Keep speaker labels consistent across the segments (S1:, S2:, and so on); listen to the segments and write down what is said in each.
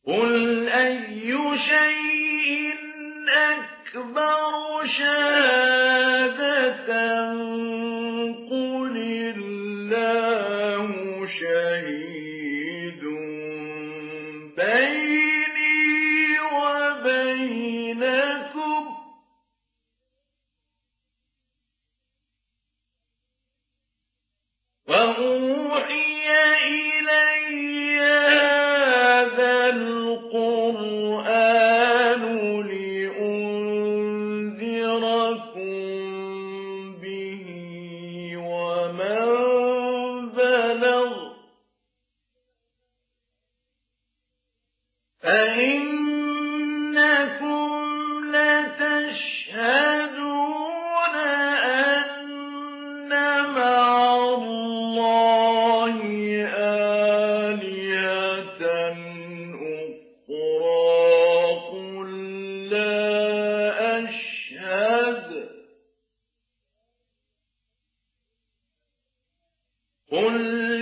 S1: قُلْ أَيُّ شَيْءٍ أَكْبَرُ شَهَادَةً ۖ قُلِ اللَّهُ شَهِيدٌ بَيْنِي وَبَيْنَكُمْ ۚ وَأُوحِيَ إِلَيَّ هَٰذَا الْقُرْآنُ لِأُنذِرَكُم بِهِ وَمَن بَلَغَ ۚ أَئِنَّكُمْ لَتَشْهَدُونَ أَنَّ مَعَ اللَّهِ آلِهَةً أُخْرَىٰ ۚ قُل لَّا أَشْهَدُ ۚ قُلْ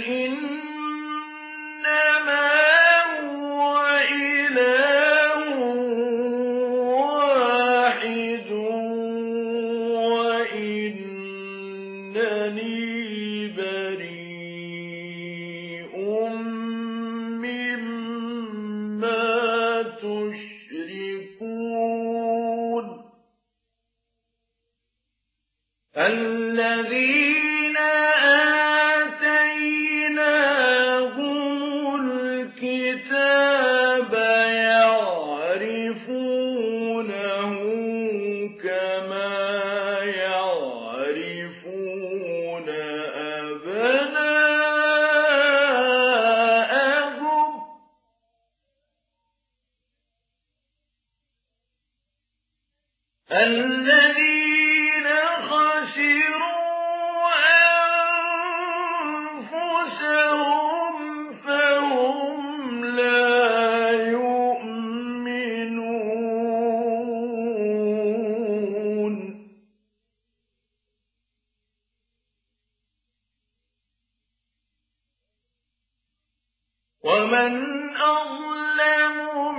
S1: إِنَّمَا هُوَ إِلَٰهٌ وَاحِدٌ وَإِنَّنِي بَرِيءٌ مِّمَّا تُشْرِكُونَ الَّذِينَ آتَيْنَاهُمُ الْكِتَابَ يَعْرِفُونَهُ كَمَا يَعْرِفُونَ أَبْنَاءَهُمْ ۖ الَّذِينَ خَسِرُوا أَنفُسَهُمْ فَهُمْ لَا يُؤْمِنُونَ وَمَنْ أَظْلَمُ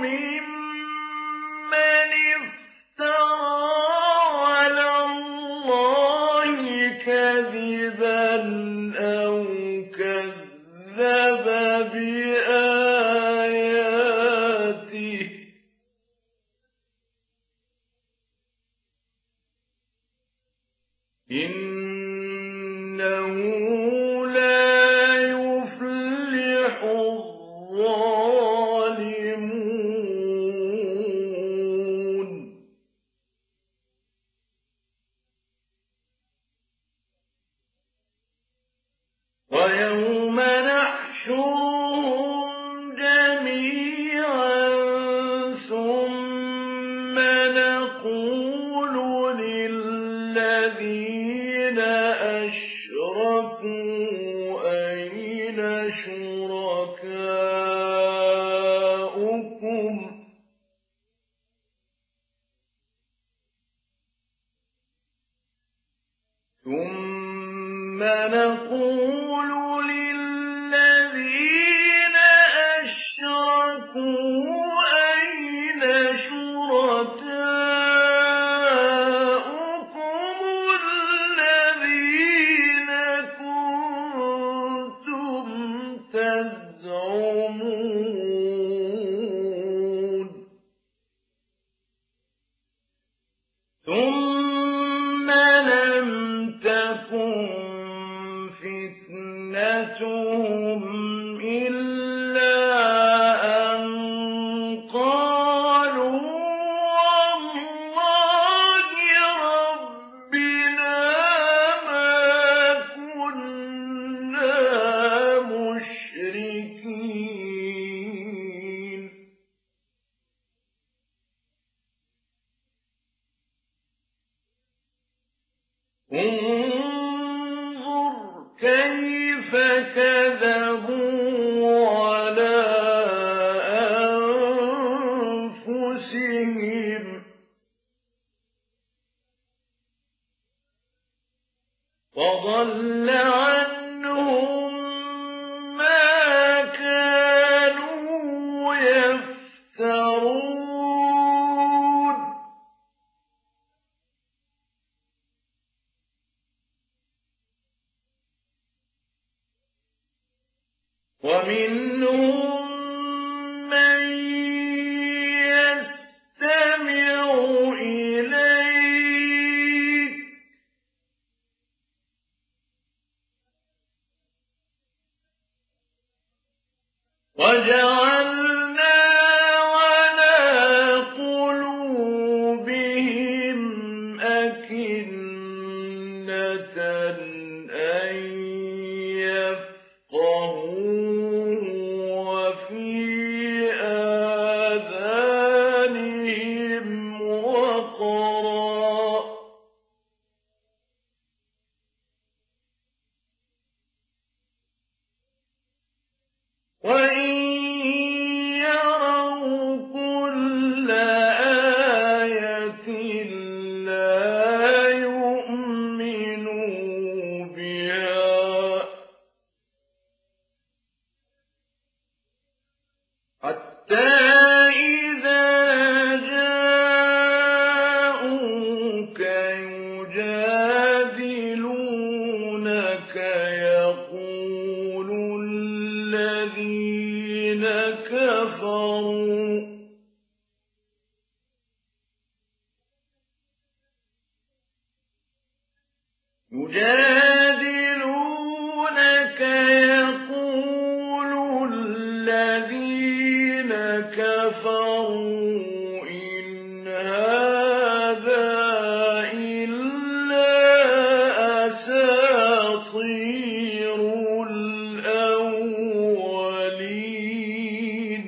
S1: مِمَّنِ افْتَرَىٰ عَلَى اللَّهِ كَذِبًا أَوْ كَذَّبَ بِآيَاتِهِ ۚ إِنَّهُ لَا يُفْلِحُ الظَّالِمُونَ وَيَوْمَ نَحْشُرُهُمْ جَمِيعًا ثُمَّ نَقُولُ لِلَّذِينَ أَشْرَكُوا أَيْنَ شُرَكَاؤُكُمْ ۚ ثُمَّ نَقُولُ لِلَّذِينَ أَشْرَكُوا أَيْنَ شُرَكَاؤُكُمُ الَّذِينَ كُنتُمْ تَزْعُمُونَ ثُمَّ لَمْ تَكُن فِتْنَتُهُمْ إِلَّا أَن قَالُوا وَاللَّهِ رَبِّنَا مَا كُنَّا مُشْرِكِينَ انظُرْ كَيْفَ كَذَبُوا عَلَىٰ أَنفُسِهِمْ ۖ وَضَلَّ عَنْهُم مَّا كَانُوا يَفْتَرُونَ يَسْتَكْبَرُونَ وَمِنْهُم مَّن يَسْتَمِعُ إِلَيْكَ وَجَعَلْنَا عَلَىٰ قُلُوبِهِمْ أَكِنَّةً أَن يَفْقَهُوهُ وَفِي آذَانِهِمْ وَقْرًا ۚ وَإِن يَرَوْا كُلَّ آيَةٍ لَّا يُؤْمِنُوا بِهَا ۚ حَتَّىٰ إِذَا جَاءُوكَ يُجَادِلُونَكَ يَقُولُ الَّذِينَ كَفَرُوا إِنْ هَٰذَا إِلَّا أَسَاطِيرُ الْأَوَّلِينَ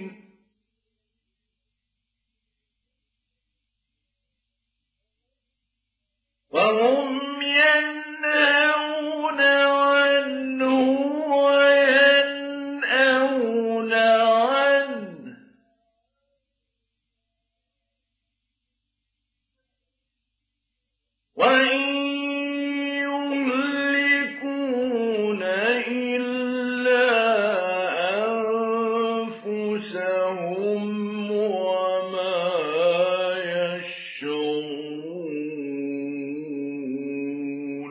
S1: وَهُمْ يَنْهَوْنَ عَنْهُ وَيَنْأَوْنَ عَنْهُ ۖ وَإِن يُهْلِكُونَ إِلَّا أَنفُسَهُمْ وَمَا يَشْعُرُونَ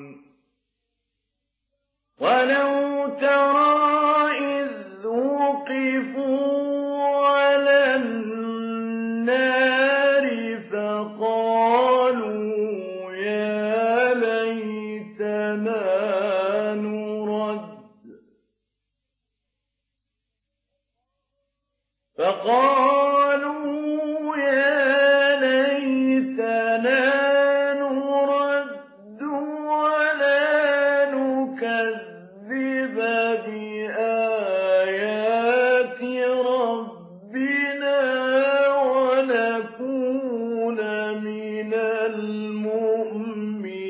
S1: وَلَوْ تَرَىٰ إِذْ وُقِفُوا عَلَى النَّارِ فَقَالُوا يَا لَيْتَنَا نُرَدُّ وَلَا نُكَذِّبَ بِآيَاتِ رَبِّنَا وَنَكُونَ مِنَ الْمُؤْمِنِينَ